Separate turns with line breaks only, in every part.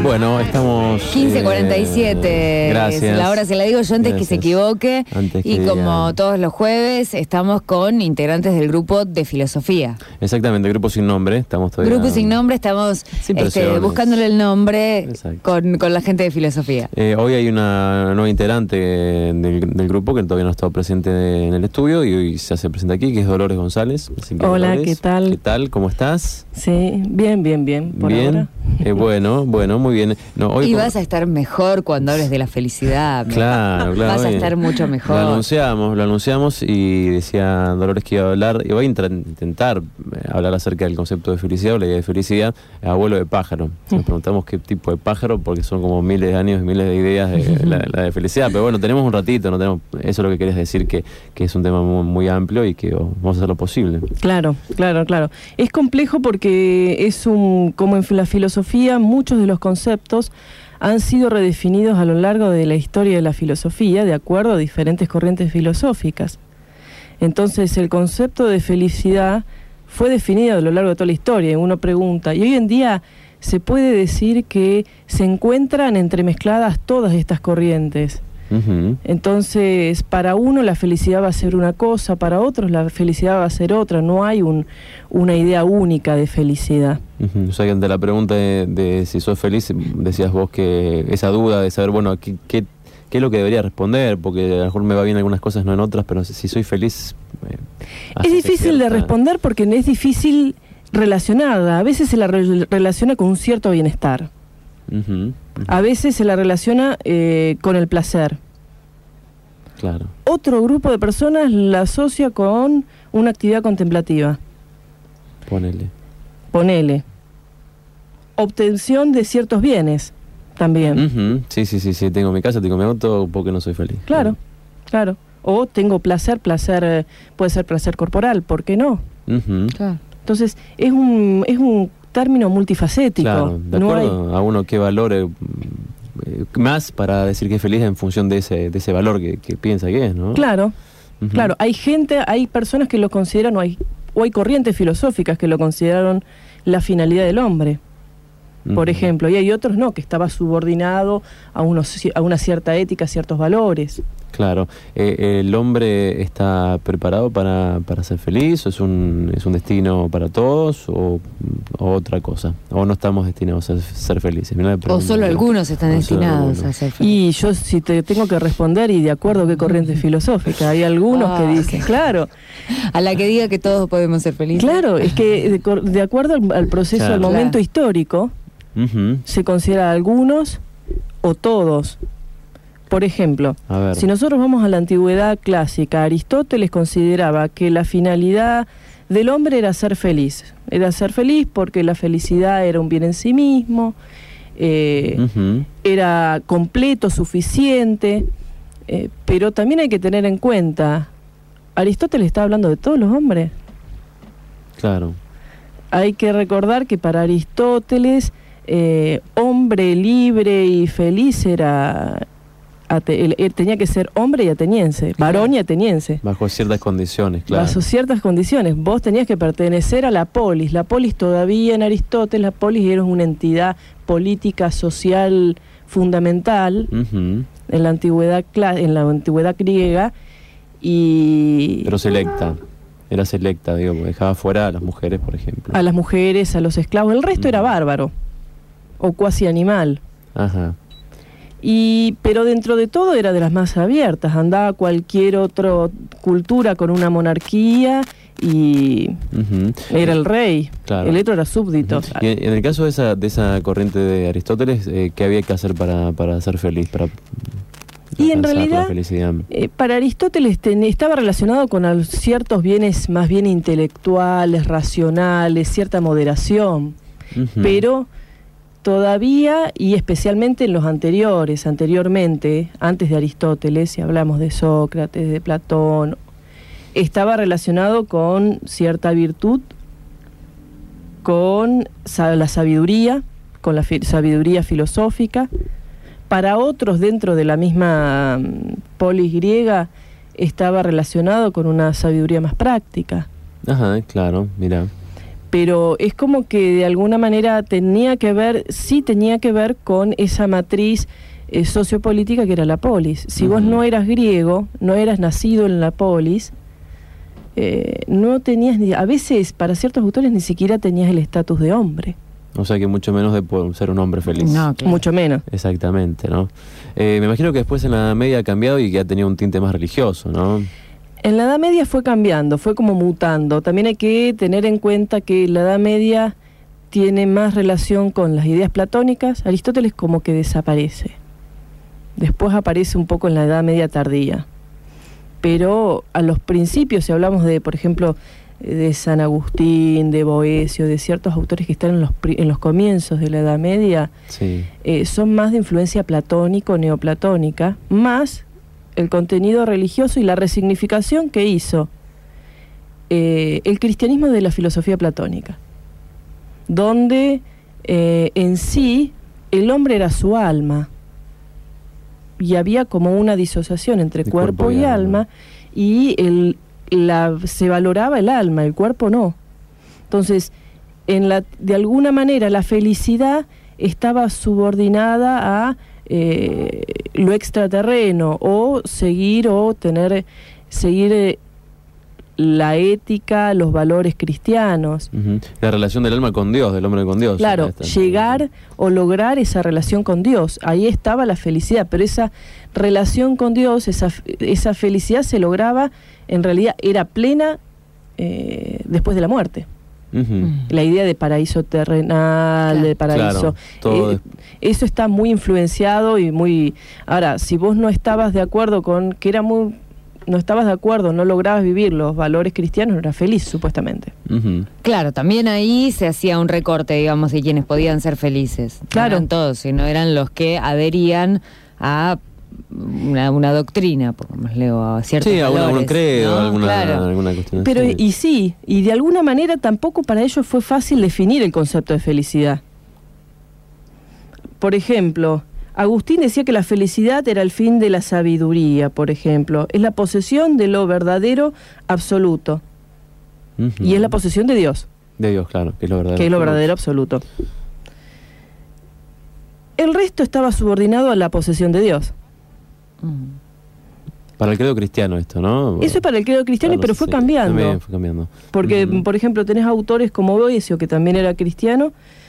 Bueno, estamos...
15:47.
Gracias.
La hora se la digo yo antes que se equivoque. Y como todos los jueves, estamos con integrantes del grupo de filosofía.
Exactamente, Grupo Sin Nombre. Estamos todavía...
Grupo Sin Nombre, estamos buscándole el nombre con la gente de filosofía.
Hoy hay una nueva integrante del grupo que todavía no ha estado presente en el estudio y hoy se hace presente aquí, que es Dolores González. Así que,
hola,
Dolores,
¿qué tal?
¿Qué tal? ¿Cómo estás?
Sí, bien, por ahora.
Bueno, muy bien. No, hoy
vas a estar mejor cuando hables de la felicidad.
Claro.
Vas a estar mucho mejor.
Lo anunciamos y decía Dolores que iba a hablar, y voy a intentar hablar acerca del concepto de felicidad o la idea de felicidad, abuelo de pájaro. Nos preguntamos qué tipo de pájaro, porque son como miles de años y miles de ideas de la de felicidad. Pero bueno, tenemos un ratito, eso es lo que querés decir, que es un tema muy, muy amplio y que vamos a hacer lo posible.
Claro. Es complejo porque como en la filosofía, muchos de los conceptos han sido redefinidos a lo largo de la historia de la filosofía, de acuerdo a diferentes corrientes filosóficas. Entonces, el concepto de felicidad fue definido a lo largo de toda la historia, y uno pregunta, y hoy en día se puede decir que se encuentran entremezcladas todas estas corrientes. Entonces, para uno la felicidad va a ser una cosa, para otros la felicidad va a ser otra, no hay una idea única de felicidad.
O sea, que ante la pregunta de si sos feliz, decías vos que esa duda de saber, bueno, ¿qué es lo que debería responder? Porque a lo mejor me va bien en algunas cosas, no en otras, pero si soy feliz...
es difícil de responder porque es difícil relacionarla. A veces se la relaciona con un cierto bienestar. A veces se la relaciona con el placer.
Claro.
Otro grupo de personas la asocia con una actividad contemplativa. Ponele. Obtención de ciertos bienes también.
Sí, tengo mi casa, tengo mi auto, porque no soy feliz.
Claro. O tengo placer puede ser placer corporal, ¿por qué no?
Claro.
Entonces, es un término multifacético.
Claro, de acuerdo a uno que valore más para decir que es feliz en función de ese valor que piensa que es, ¿no?
Claro. Hay personas que lo consideran, o hay corrientes filosóficas que lo consideraron la finalidad del hombre, por ejemplo, y hay otros no, que estaba subordinado a una cierta ética, a ciertos valores. Claro.
¿El hombre está preparado para ser feliz? ¿O es un destino para todos? ¿O otra cosa? ¿O no estamos destinados a ser felices?
¿O solo algunos están destinados a ser felices?
Y yo, si te tengo que responder, y de acuerdo a qué corriente filosófica, hay algunos que dicen, claro.
A la que diga que todos podemos ser felices.
Claro, es que de acuerdo al proceso, al momento histórico, se considera algunos o todos. Por ejemplo, si nosotros vamos a la antigüedad clásica, Aristóteles consideraba que la finalidad del hombre era ser feliz. Era ser feliz porque la felicidad era un bien en sí mismo, era completo, suficiente, pero también hay que tener en cuenta, Aristóteles está hablando de todos los hombres.
Claro.
Hay que recordar que para Aristóteles, hombre libre y feliz tenía que ser hombre y ateniense, varón y ateniense.
Bajo ciertas condiciones, claro.
Bajo ciertas condiciones. Vos tenías que pertenecer a la polis. La polis todavía en Aristóteles, la polis era una entidad política, social, fundamental en la antigüedad griega.
Pero selecta. Era selecta, digo, porque dejaba fuera a las mujeres, por ejemplo.
A las mujeres, a los esclavos. El resto era bárbaro o cuasi animal.
Ajá.
Pero dentro de todo era de las más abiertas, andaba cualquier otra cultura con una monarquía y era el rey, claro. El otro era súbdito.
Y en el caso de esa corriente de Aristóteles, ¿qué había que hacer para ser feliz?
Y en realidad, para Aristóteles estaba relacionado con ciertos bienes más bien intelectuales, racionales, cierta moderación, pero... Todavía, y especialmente en los anteriormente, antes de Aristóteles, si hablamos de Sócrates, de Platón, estaba relacionado con cierta virtud, con la sabiduría, con la sabiduría filosófica. Para otros, dentro de la misma polis griega, estaba relacionado con una sabiduría más práctica.
Ajá, claro, mira.
pero es como que de alguna manera tenía que ver con esa matriz sociopolítica que era la polis. Si vos no eras griego, no eras nacido en la polis, no tenías, a veces para ciertos autores ni siquiera tenías el estatus de hombre.
O sea que mucho menos de poder ser un hombre feliz.
No, claro. Mucho menos.
Exactamente, ¿no? Me imagino que después en la Edad Media ha cambiado y que ha tenido un tinte más religioso, ¿no?
En la Edad Media fue cambiando, fue como mutando. También hay que tener en cuenta que la Edad Media tiene más relación con las ideas platónicas. Aristóteles como que desaparece. Después aparece un poco en la Edad Media tardía. Pero a los principios, si hablamos de, por ejemplo, de San Agustín, de Boecio, de ciertos autores que están en los comienzos de la Edad Media,
sí,
son más de influencia platónica o neoplatónica, más el contenido religioso y la resignificación que hizo el cristianismo de la filosofía platónica, donde en sí el hombre era su alma, y había como una disociación entre cuerpo y alma, y se valoraba el alma, el cuerpo no. Entonces, de alguna manera la felicidad estaba subordinada a lo extraterreno, o seguir la ética, los valores cristianos.
La relación del alma con Dios, del hombre con Dios.
Claro, llegar o lograr esa relación con Dios. Ahí estaba la felicidad, pero esa relación con Dios, esa felicidad se lograba, en realidad era plena después de la muerte. La idea de paraíso terrenal, claro, de paraíso, claro, eso está muy influenciado y muy... Ahora, si vos no estabas de acuerdo con que era muy... no estabas de acuerdo, no lograbas vivir los valores cristianos, no eras feliz, supuestamente.
Claro, también ahí se hacía un recorte, digamos, de quienes podían ser felices.
Claro.
No eran todos, sino eran los que adherían a una doctrina, pongámosle, a ciertos valores. Sí, algún
credo, ¿no? alguna cuestión.
Pero, y de alguna manera tampoco para ellos fue fácil definir el concepto de felicidad. Por ejemplo, Agustín decía que la felicidad era el fin de la sabiduría, por ejemplo. Es la posesión de lo verdadero absoluto. Y es la posesión de Dios.
De Dios, claro, que es lo verdadero.
Que es lo verdadero absoluto. El resto estaba subordinado a la posesión de Dios.
Para el credo cristiano esto, ¿no?
Eso es para el credo cristiano, pero fue cambiando.
También fue cambiando.
Porque, por ejemplo, tenés autores como Boecio, que también era cristiano.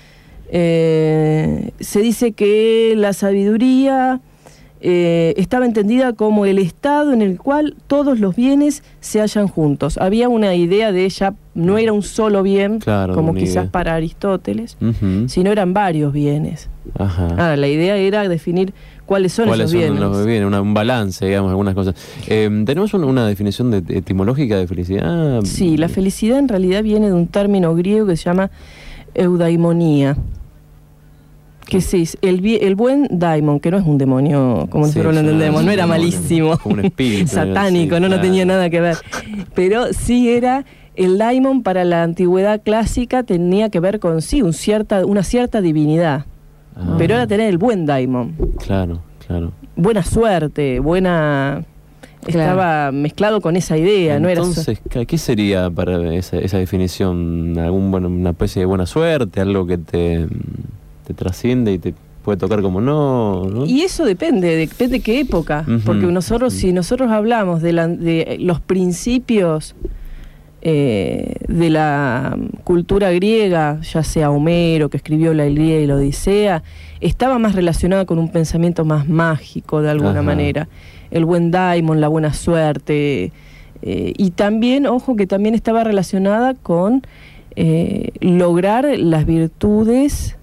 Se dice que la sabiduría estaba entendida como el estado en el cual todos los bienes se hallan juntos. Había una idea de ella, no era un solo bien, claro, como quizás para Aristóteles, sino eran varios bienes. Ahora, la idea era definir cuáles son esos bienes.
Los bienes, un balance, digamos, algunas cosas. ¿Tenemos una definición etimológica de felicidad?
Sí, la felicidad en realidad viene de un término griego que se llama eudaimonía. Que sí, el buen daimon, que no es un demonio, como nosotros lo entendemos, no era malísimo,
como un espíritu
satánico, no tenía nada que ver. Pero sí era, el daimon para la antigüedad clásica tenía que ver con una cierta divinidad. Pero era tener el buen daimon.
Claro.
Buena suerte, estaba mezclado con esa idea.
Entonces, ¿qué sería para esa definición? ¿Una especie de buena suerte? ¿Algo que te trasciende y te puede tocar como no?
Y eso depende qué época, porque si nosotros hablamos de los principios de la cultura griega, ya sea Homero, que escribió la Ilíada y la Odisea, estaba más relacionada con un pensamiento más mágico de alguna manera. El buen daimon, la buena suerte, y también, ojo, que también estaba relacionada con lograr las virtudes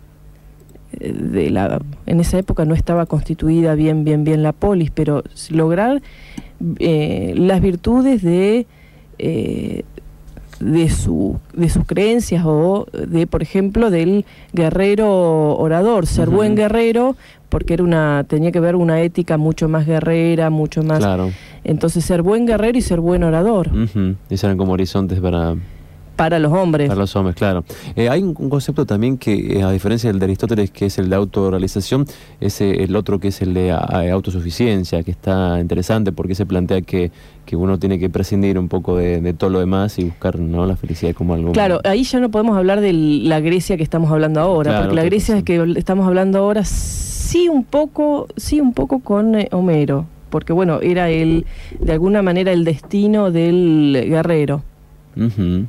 en esa época no estaba constituida bien la polis, pero lograr las virtudes de sus creencias, o por ejemplo, del guerrero orador, ser buen guerrero, porque tenía que ver una ética mucho más guerrera, mucho más...
Claro.
Entonces, ser buen guerrero y ser buen orador.
Esos eran como horizontes para
Para los hombres.
Para los hombres, claro. Hay un concepto también que, a diferencia del de Aristóteles, que es el de autorrealización, es el otro que es el de autosuficiencia, que está interesante porque se plantea que uno tiene que prescindir un poco de todo lo demás y buscar, ¿no?, la felicidad como algo...
Claro, ahí ya no podemos hablar de la Grecia que estamos hablando ahora, claro, porque la Grecia que estamos hablando ahora sí un poco con Homero, porque bueno, era de alguna manera el destino del guerrero.
Uh-huh.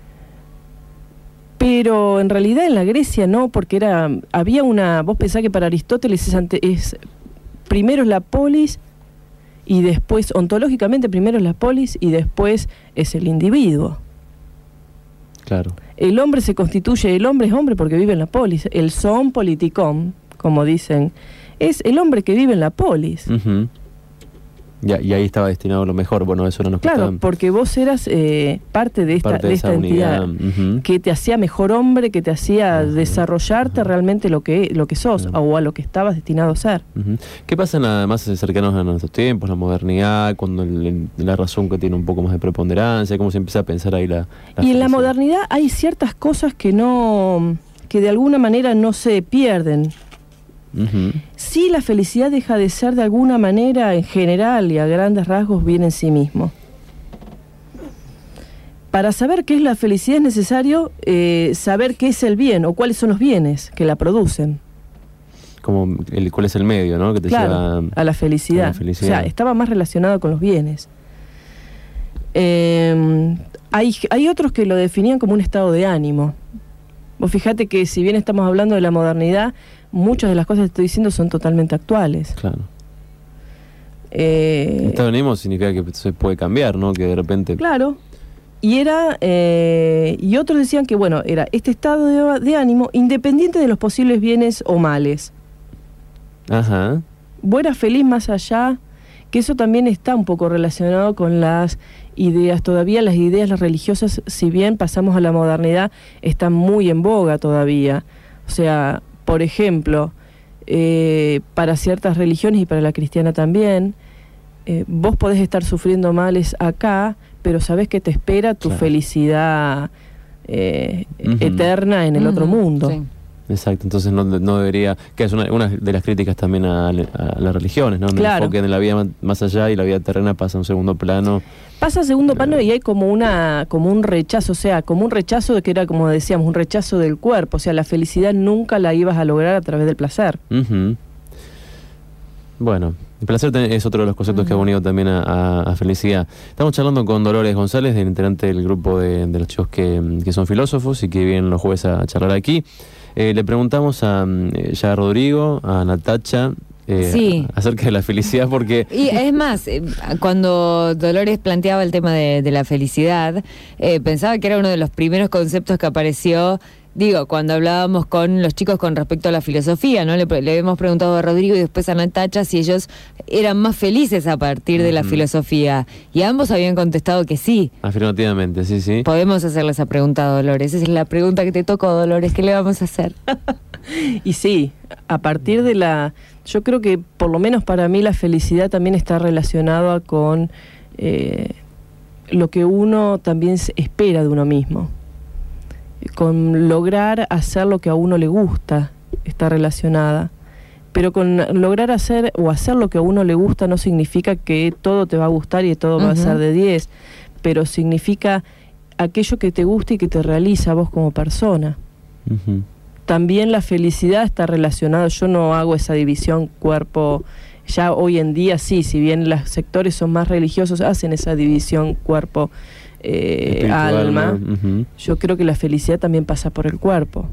Pero en realidad en la Grecia no, porque vos pensás que para Aristóteles primero es la polis y después, ontológicamente primero es la polis y después es el individuo.
Claro.
El hombre se constituye, el hombre es hombre porque vive en la polis, el zoon politikon, como dicen, es el hombre que vive en la polis.
Uh-huh. Y ahí estaba destinado a lo mejor, bueno, eso no nos
Claro,
costaba.
porque vos eras parte de esta entidad,
uh-huh,
que te hacía mejor hombre, que te hacía uh-huh, desarrollarte uh-huh, realmente lo que sos, uh-huh, o a lo que estabas destinado a ser.
Uh-huh. ¿Qué pasa además cercanos a nuestros tiempos, la modernidad, cuando la razón que tiene un poco más de preponderancia, cómo se empieza a pensar ahí la
y en la modernidad hay ciertas cosas que de alguna manera no se pierden.
Uh-huh.
Sí, la felicidad deja de ser de alguna manera, en general y a grandes rasgos, bien en sí mismo. Para saber qué es la felicidad es necesario saber qué es el bien o cuáles son los bienes que la producen.
Como cuál es el medio, ¿no? Que te
lleva a la felicidad. O sea, estaba más relacionado con los bienes. Hay otros que lo definían como un estado de ánimo. Vos fíjate que si bien estamos hablando de la modernidad, muchas de las cosas que estoy diciendo son totalmente actuales.
Claro. Estado de ánimo significa que se puede cambiar, ¿no? Que de repente...
Claro. Y y otros decían que, bueno, era este estado de ánimo independiente de los posibles bienes o males.
Ajá.
Vos eras feliz más allá, que eso también está un poco relacionado con las ideas. Todavía las ideas religiosas, si bien pasamos a la modernidad, están muy en boga todavía. O sea, por ejemplo, para ciertas religiones y para la cristiana también, vos podés estar sufriendo males acá, pero sabés que te espera tu felicidad eterna en el otro mundo.
Sí.
Exacto, entonces no debería, que es una de las críticas también a las religiones, ¿no?
Claro.
El enfoque en la vida más allá y la vida terrena pasa a un segundo plano.
Pasa a segundo plano y hay como un rechazo, o sea, como un rechazo de que era, como decíamos, un rechazo del cuerpo, o sea, la felicidad nunca la ibas a lograr a través del placer.
Uh-huh. Bueno, el placer es otro de los conceptos que ha unido también a felicidad. Estamos charlando con Dolores González, integrante del grupo de los chicos que son filósofos y que vienen los jueves a charlar aquí. Le preguntamos a Rodrigo, a Natacha,
sí,
acerca de la felicidad, porque...
Y es más, cuando Dolores planteaba el tema de la felicidad, pensaba que era uno de los primeros conceptos que apareció, cuando hablábamos con los chicos con respecto a la filosofía, ¿no? Le habíamos preguntado a Rodrigo y después a Natacha si ellos eran más felices a partir de la filosofía, y ambos habían contestado que sí.
Afirmativamente, sí, sí.
Podemos hacerle esa pregunta a Dolores, esa es la pregunta que te tocó, Dolores, ¿qué le vamos a hacer?
Y sí, a partir de yo creo que por lo menos para mí la felicidad también está relacionada con lo que uno también espera de uno mismo, con lograr hacer lo que a uno le gusta, está relacionada. Pero con lograr hacer lo que a uno le gusta no significa que todo te va a gustar y todo va a ser de 10, pero significa aquello que te gusta y que te realiza a vos como persona.
Uh-huh.
También la felicidad está relacionada, yo no hago esa división cuerpo, ya hoy en día sí, si bien los sectores son más religiosos, hacen esa división cuerpo, alma. Uh-huh. Yo creo que la felicidad también pasa por el cuerpo,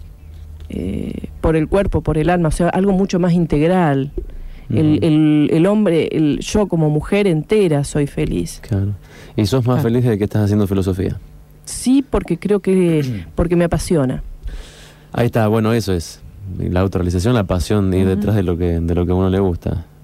por el alma, o sea, algo mucho más integral. Uh-huh. El hombre, yo como mujer entera soy feliz.
Claro. ¿Y sos más feliz de que estás haciendo filosofía?
Sí, porque creo porque me apasiona.
Ahí está, bueno, eso es la autorrealización, la pasión, ir detrás de lo que a uno le gusta.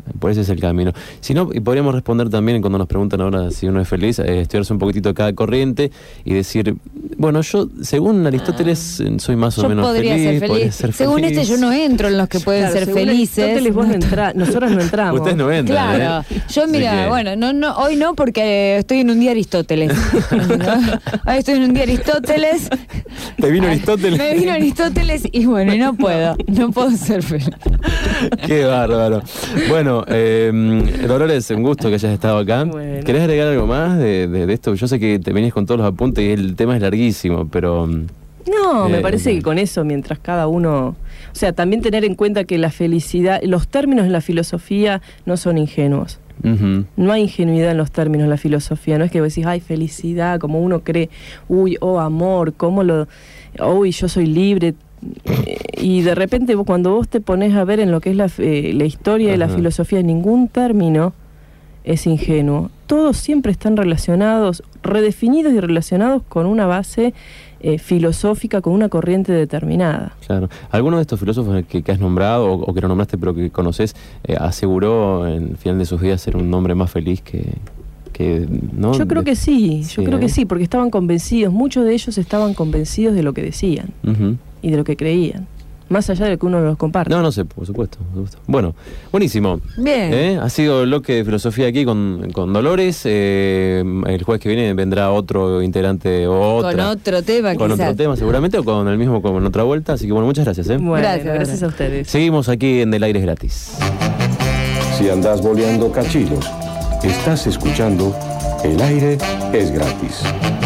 Por ese es el camino. Si no, y podríamos responder también cuando nos preguntan ahora si uno es feliz, estudiarse un poquitito de cada corriente y decir, bueno, yo según Aristóteles soy más o menos
podría
feliz.
Ser feliz. Según yo no entro en los que pueden ser felices.
Aristóteles vos nosotros no entramos.
Ustedes no entran.
Claro. Yo mira, bueno, no, hoy no porque estoy en un día Aristóteles. Hoy estoy en un día Aristóteles.
¿Te vino Aristóteles?
Me vino Aristóteles y bueno, y no puedo ser feliz.
Qué bárbaro. Bueno, Dolores, un gusto que hayas estado acá.
Bueno.
¿Querés agregar algo más de esto? Yo sé que te venís con todos los apuntes y el tema es larguísimo, pero...
No, me parece que con eso, mientras cada uno... O sea, también tener en cuenta que la felicidad, los términos en la filosofía no son ingenuos.
Uh-huh.
No hay ingenuidad en los términos de la filosofía. No es que vos decís, ay, felicidad, como uno cree, uy, oh, amor, uy, yo soy libre... y de repente cuando vos te pones a ver en lo que es la historia de la filosofía, ningún término es ingenuo. Todos siempre están relacionados, redefinidos y relacionados con una base filosófica, con una corriente determinada.
Claro. ¿Alguno de estos filósofos que has nombrado o que no nombraste pero que conoces aseguró en el final de sus días ser un hombre más feliz que ¿no?
Yo creo que sí, que sí, porque estaban convencidos, muchos de ellos estaban convencidos de lo que decían. Uh-huh. Y de lo que creían, más allá de que uno los comparte.
No sé, por supuesto. Bueno, buenísimo.
Bien.
Ha sido el bloque de filosofía aquí con Dolores. El jueves que viene vendrá otro integrante o otra.
Con otro tema,
con
quizás.
Otro tema seguramente, o con el mismo, con otra vuelta. Así que bueno, muchas gracias.
Bueno, gracias a ustedes.
Seguimos aquí en Del Aire es Gratis.
Si andás boleando cachilos, estás escuchando El Aire es Gratis.